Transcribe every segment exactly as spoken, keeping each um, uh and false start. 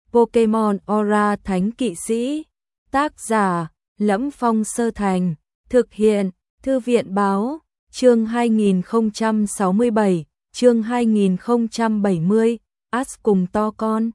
Pokemon Aura Thánh Kỵ Sĩ. Tác giả: Lẫm Phong Sơ Thành. Thực hiện: Thư viện báo. Chương hai nghìn không trăm sáu mươi bảy, chương hai nghìn không trăm bảy mươi. Ash cùng to con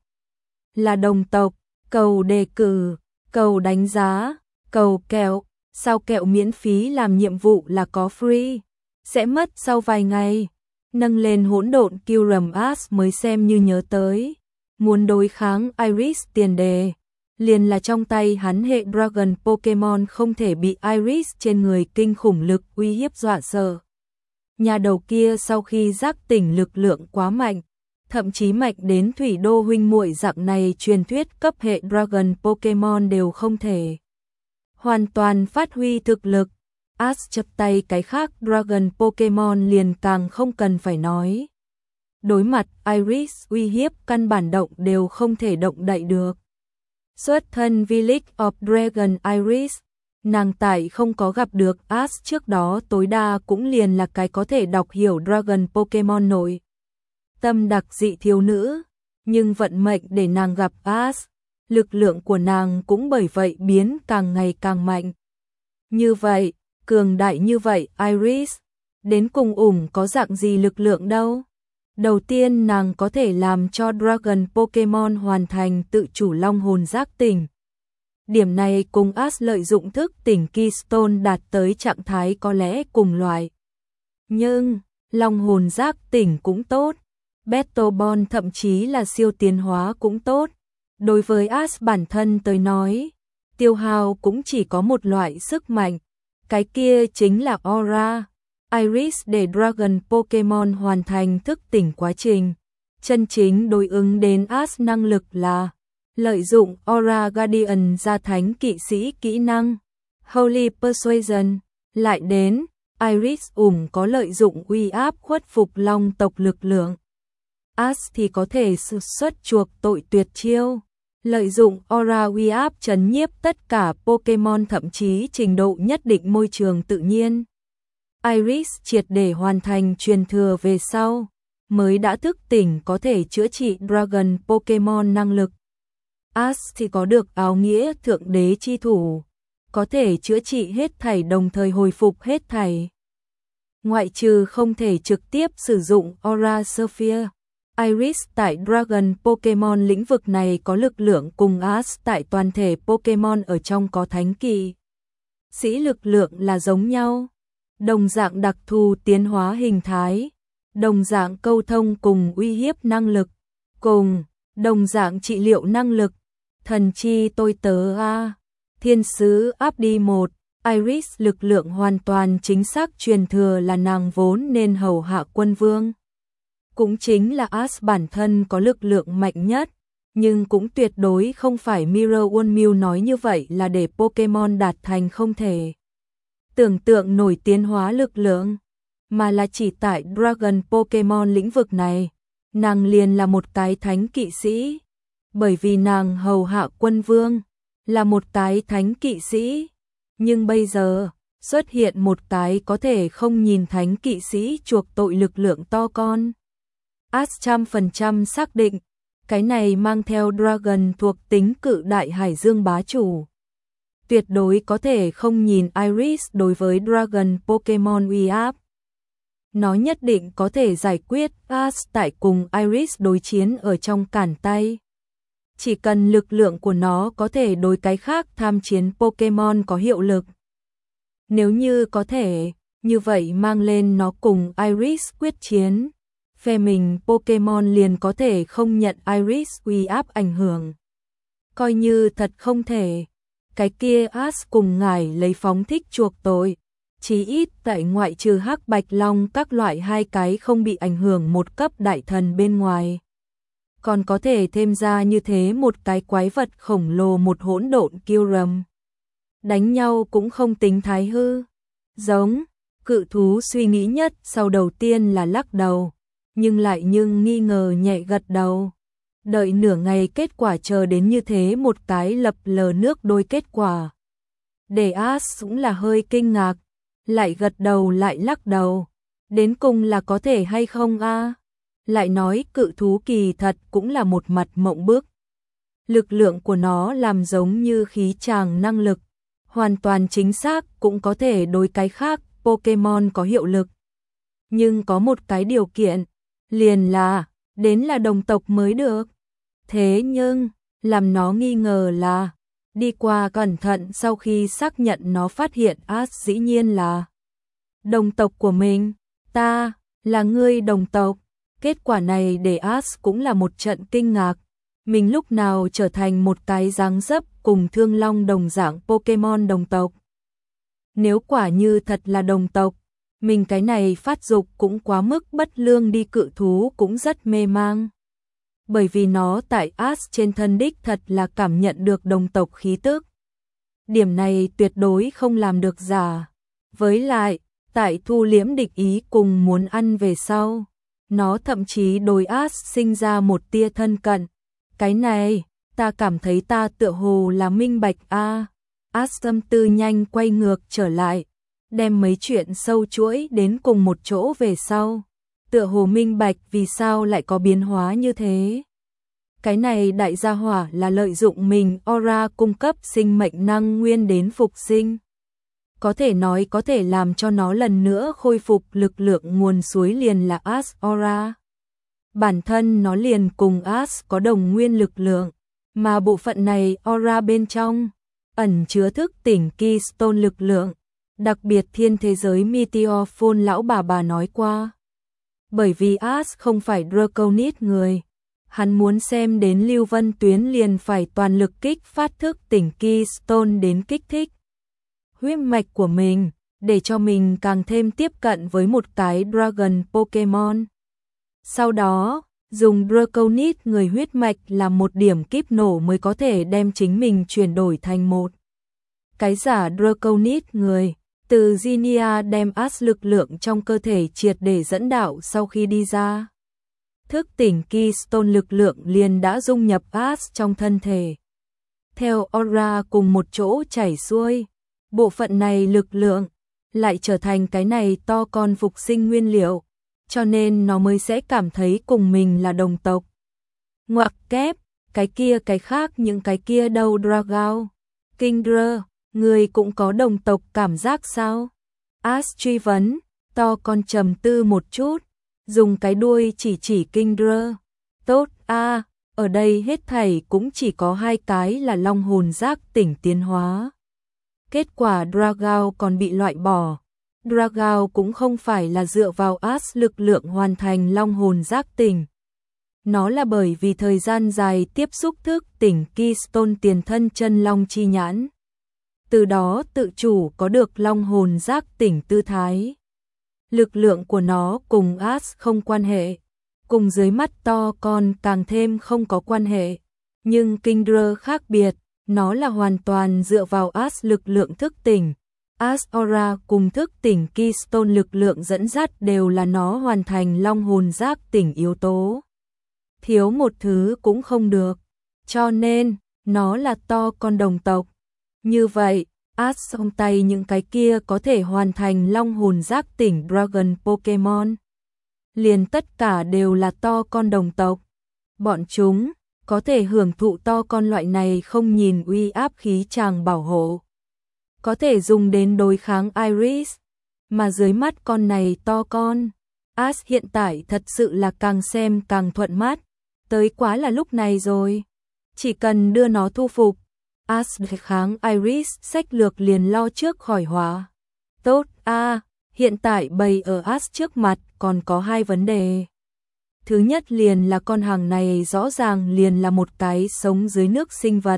là đồng tộc. Cầu đề cử, cầu đánh giá, cầu kẹo. Sao kẹo miễn phí làm nhiệm vụ là có free, sẽ mất sau vài ngày. Nâng lên hỗn độn Kyurem, Ash mới xem như nhớ tới. Muốn đối kháng Iris tiền đề, liền là trong tay hắn hệ Dragon Pokemon không thể bị Iris trên người kinh khủng lực uy hiếp dọa sợ. Nhà đầu kia sau khi giác tỉnh lực lượng quá mạnh, thậm chí mạnh đến thủy đô huynh muội dạng này truyền thuyết cấp hệ Dragon Pokemon đều không thể hoàn toàn phát huy thực lực. Ash chấp tay cái khác Dragon Pokemon liền càng không cần phải nói. Đối mặt Iris uy hiếp căn bản động đều không thể động đậy được. Xuất thân Village of Dragon Iris, nàng tại không có gặp được Ash trước đó tối đa cũng liền là cái có thể đọc hiểu Dragon Pokemon nội tâm đặc dị thiếu nữ, nhưng vận mệnh để nàng gặp Ash, lực lượng của nàng cũng bởi vậy biến càng ngày càng mạnh. Như vậy, cường đại như vậy Iris, đến cùng ủng có dạng gì lực lượng đâu? Đầu tiên nàng có thể làm cho Dragon Pokemon hoàn thành tự chủ long hồn giác tỉnh. Điểm này cùng Ash lợi dụng thức tỉnh Keystone đạt tới trạng thái có lẽ cùng loại. Nhưng, long hồn giác tỉnh cũng tốt, Battle Bond thậm chí là siêu tiến hóa cũng tốt. Đối với Ash bản thân tới nói, tiêu hao cũng chỉ có một loại sức mạnh, cái kia chính là Aura. Iris để Dragon Pokemon hoàn thành thức tỉnh quá trình. Chân chính đối ứng đến Ash năng lực là lợi dụng Aura Guardian ra thánh kỵ sĩ kỹ năng Holy Persuasion. Lại đến, Iris ủng có lợi dụng uy áp khuất phục long tộc lực lượng. Ash thì có thể sử xuất chuộc tội tuyệt chiêu, lợi dụng Aura uy áp trấn nhiếp tất cả Pokemon thậm chí trình độ nhất định môi trường tự nhiên. Iris triệt để hoàn thành truyền thừa về sau, mới đã thức tỉnh có thể chữa trị Dragon Pokemon năng lực. Ash thì có được áo nghĩa thượng đế chi thủ, có thể chữa trị hết thảy đồng thời hồi phục hết thảy. Ngoại trừ không thể trực tiếp sử dụng Aura Sphere, Iris tại Dragon Pokemon lĩnh vực này có lực lượng cùng Ash tại toàn thể Pokemon ở trong có thánh kỵ sĩ lực lượng là giống nhau. Đồng dạng đặc thù tiến hóa hình thái, đồng dạng câu thông cùng uy hiếp năng lực, cùng đồng dạng trị liệu năng lực. Thần chi tôi tớ a, thiên sứ áp đi một, Iris lực lượng hoàn toàn chính xác truyền thừa là nàng vốn nên hầu hạ quân vương. Cũng chính là Ash bản thân có lực lượng mạnh nhất, nhưng cũng tuyệt đối không phải Mirror One Mew nói như vậy là để Pokemon đạt thành không thể tưởng tượng nổi tiến hóa lực lượng, mà là chỉ tại Dragon Pokemon lĩnh vực này, nàng liền là một cái thánh kỵ sĩ, bởi vì nàng hầu hạ quân vương, là một cái thánh kỵ sĩ, nhưng bây giờ, xuất hiện một cái có thể không nhìn thánh kỵ sĩ chuộc tội lực lượng to con. Ash trăm phần trăm xác định, cái này mang theo Dragon thuộc tính cự đại hải dương bá chủ. Tuyệt đối có thể không nhìn Iris đối với Dragon Pokemon uy áp. Nó nhất định có thể giải quyết Ash tại cùng Iris đối chiến ở trong cản tay. Chỉ cần lực lượng của nó có thể đối cái khác tham chiến Pokemon có hiệu lực. Nếu như có thể, như vậy mang lên nó cùng Iris quyết chiến. Phe mình Pokemon liền có thể không nhận Iris uy áp ảnh hưởng. Coi như thật không thể, cái kia Ash cùng ngài lấy phóng thích chuộc tội, chí ít tại ngoại trừ hắc bạch long các loại hai cái không bị ảnh hưởng một cấp đại thần bên ngoài. Còn có thể thêm ra như thế một cái quái vật khổng lồ một hỗn độn Kyurem. Đánh nhau cũng không tính thái hư. Giống, cự thú suy nghĩ nhất sau đầu tiên là lắc đầu, nhưng lại nhưng nghi ngờ nhẹ gật đầu. Đợi nửa ngày kết quả chờ đến như thế một cái lập lờ nước đôi kết quả. Để Ash cũng là hơi kinh ngạc, lại gật đầu lại lắc đầu. Đến cùng là có thể hay không a? Lại nói cự thú kỳ thật cũng là một mặt mộng bức. lực lượng của nó làm giống như khí tràng năng lực, hoàn toàn chính xác cũng có thể đối cái khác Pokemon có hiệu lực. Nhưng có một cái điều kiện, liền là, đến là đồng tộc mới được. Thế nhưng, làm nó nghi ngờ là, đi qua cẩn thận sau khi xác nhận nó phát hiện Ash dĩ nhiên là đồng tộc của mình, ta, là ngươi đồng tộc. Kết quả này để Ash cũng là một trận kinh ngạc, mình lúc nào trở thành một cái dáng dấp cùng Thương Long đồng dạng Pokemon đồng tộc. Nếu quả như thật là đồng tộc, mình cái này phát dục cũng quá mức bất lương đi, cự thú cũng rất mê mang. Bởi vì nó tại Ash trên thân đích thật là cảm nhận được đồng tộc khí tức. Điểm này tuyệt đối không làm được giả. Với lại, tại thu liễm địch ý cùng muốn ăn về sau, nó thậm chí đối Ash sinh ra một tia thân cận. Cái này, ta cảm thấy ta tựa hồ là minh bạch a. À. Ash tâm tư nhanh quay ngược trở lại, đem mấy chuyện sâu chuỗi đến cùng một chỗ về sau. Tựa hồ minh bạch vì sao lại có biến hóa như thế. Cái này đại gia hỏa là lợi dụng mình aura cung cấp sinh mệnh năng nguyên đến phục sinh. Có thể nói có thể làm cho nó lần nữa khôi phục lực lượng nguồn suối liền là Ash aura. Bản thân nó liền cùng Ash có đồng nguyên lực lượng, mà bộ phận này aura bên trong ẩn chứa thức tỉnh Keystone lực lượng, đặc biệt thiên thế giới Meteor Phone lão bà bà nói qua. Bởi vì Ash không phải Draconis người, hắn muốn xem đến Lưu Vân Tuyến liền phải toàn lực kích phát thức tỉnh Keystone đến kích thích huyết mạch của mình, để cho mình càng thêm tiếp cận với một cái Dragon Pokemon. Sau đó, dùng Draconis người huyết mạch làm một điểm kíp nổ mới có thể đem chính mình chuyển đổi thành một cái giả Draconis người. Từ Zinnia đem Ash lực lượng trong cơ thể triệt để dẫn đạo sau khi đi ra. Thức tỉnh Keystone lực lượng liền đã dung nhập Ash trong thân thể. Theo aura cùng một chỗ chảy xuôi, bộ phận này lực lượng lại trở thành cái này to con phục sinh nguyên liệu, cho nên nó mới sẽ cảm thấy cùng mình là đồng tộc. Ngoặc kép, cái kia cái khác những cái kia đâu Dragao, Kingdra, người cũng có đồng tộc cảm giác sao? Ash truy vấn, to con trầm tư một chút, dùng cái đuôi chỉ chỉ Kingdra. Tốt a, à, ở đây hết thảy cũng chỉ có hai cái là long hồn giác tỉnh tiến hóa. Kết quả Dragao còn bị loại bỏ. Dragao cũng không phải là dựa vào Ash lực lượng hoàn thành long hồn giác tỉnh. Nó là bởi vì thời gian dài tiếp xúc thức tỉnh Keystone tiền thân chân long chi nhãn. Từ đó tự chủ có được long hồn giác tỉnh tư thái. Lực lượng của nó cùng Ash không quan hệ, cùng dưới mắt to con càng thêm không có quan hệ. Nhưng Kingdra khác biệt, nó là hoàn toàn dựa vào Ash lực lượng thức tỉnh. Ash aura cùng thức tỉnh Keystone lực lượng dẫn dắt đều là nó hoàn thành long hồn giác tỉnh yếu tố. Thiếu một thứ cũng không được, cho nên nó là to con đồng tộc. Như vậy, Ash trong tay những cái kia có thể hoàn thành long hồn giác tỉnh Dragon Pokemon. Liền tất cả đều là to con đồng tộc. Bọn chúng có thể hưởng thụ to con loại này không nhìn uy áp khí tràng bảo hộ. Có thể dùng đến đối kháng Iris. Mà dưới mắt con này to con, Ash hiện tại thật sự là càng xem càng thuận mắt. Tới quá là lúc này rồi. Chỉ cần đưa nó thu phục, Ash kháng Iris sách lược liền lo trước khỏi hóa. Tốt a, à, hiện tại bày ở Ash trước mặt còn có hai vấn đề. Thứ nhất liền là con hàng này rõ ràng liền là một cái sống dưới nước sinh vật.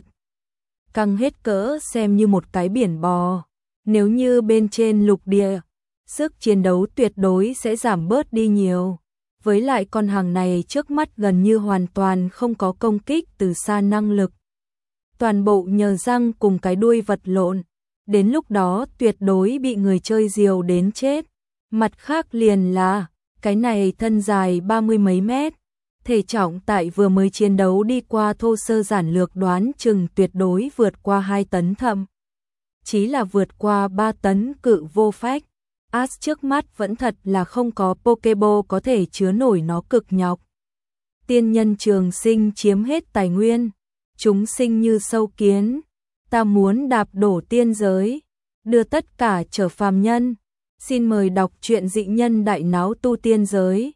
Căng hết cỡ xem như một cái biển bò. Nếu như bên trên lục địa, sức chiến đấu tuyệt đối sẽ giảm bớt đi nhiều. Với lại con hàng này trước mắt gần như hoàn toàn không có công kích từ xa năng lực. Toàn bộ nhờ răng cùng cái đuôi vật lộn. Đến lúc đó tuyệt đối bị người chơi diều đến chết. Mặt khác liền là, cái này thân dài ba mươi mấy mét. Thể trọng tại vừa mới chiến đấu đi qua thô sơ giản lược đoán chừng tuyệt đối vượt qua hai tấn thậm. Chí là vượt qua ba tấn cự vô phách. Ash trước mắt vẫn thật là không có Pokéball có thể chứa nổi nó cực nhọc. Tiên nhân trường sinh chiếm hết tài nguyên. chúng sinh như sâu kiến, ta muốn đạp đổ tiên giới, đưa tất cả trở phàm nhân. Xin mời đọc truyện Dị Nhân Đại Náo Tu Tiên Giới.